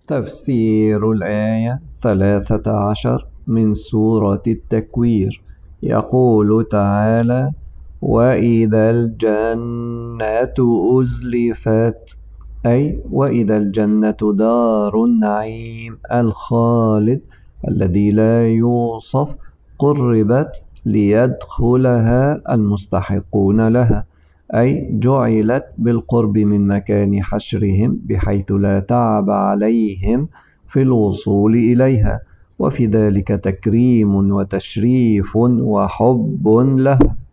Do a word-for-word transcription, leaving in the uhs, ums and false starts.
تفسير الآية ثلاثة عشر من سورة التكوير. يقول تعالى: وإذا الجنة أزلفت، أي وإذا الجنة دار النعيم الخالد الذي لا يوصف قربت ليدخلها المستحقون لها، أي جعلت بالقرب من مكان حشرهم بحيث لا تعب عليهم في الوصول إليها، وفي ذلك تكريم وتشريف وحب له.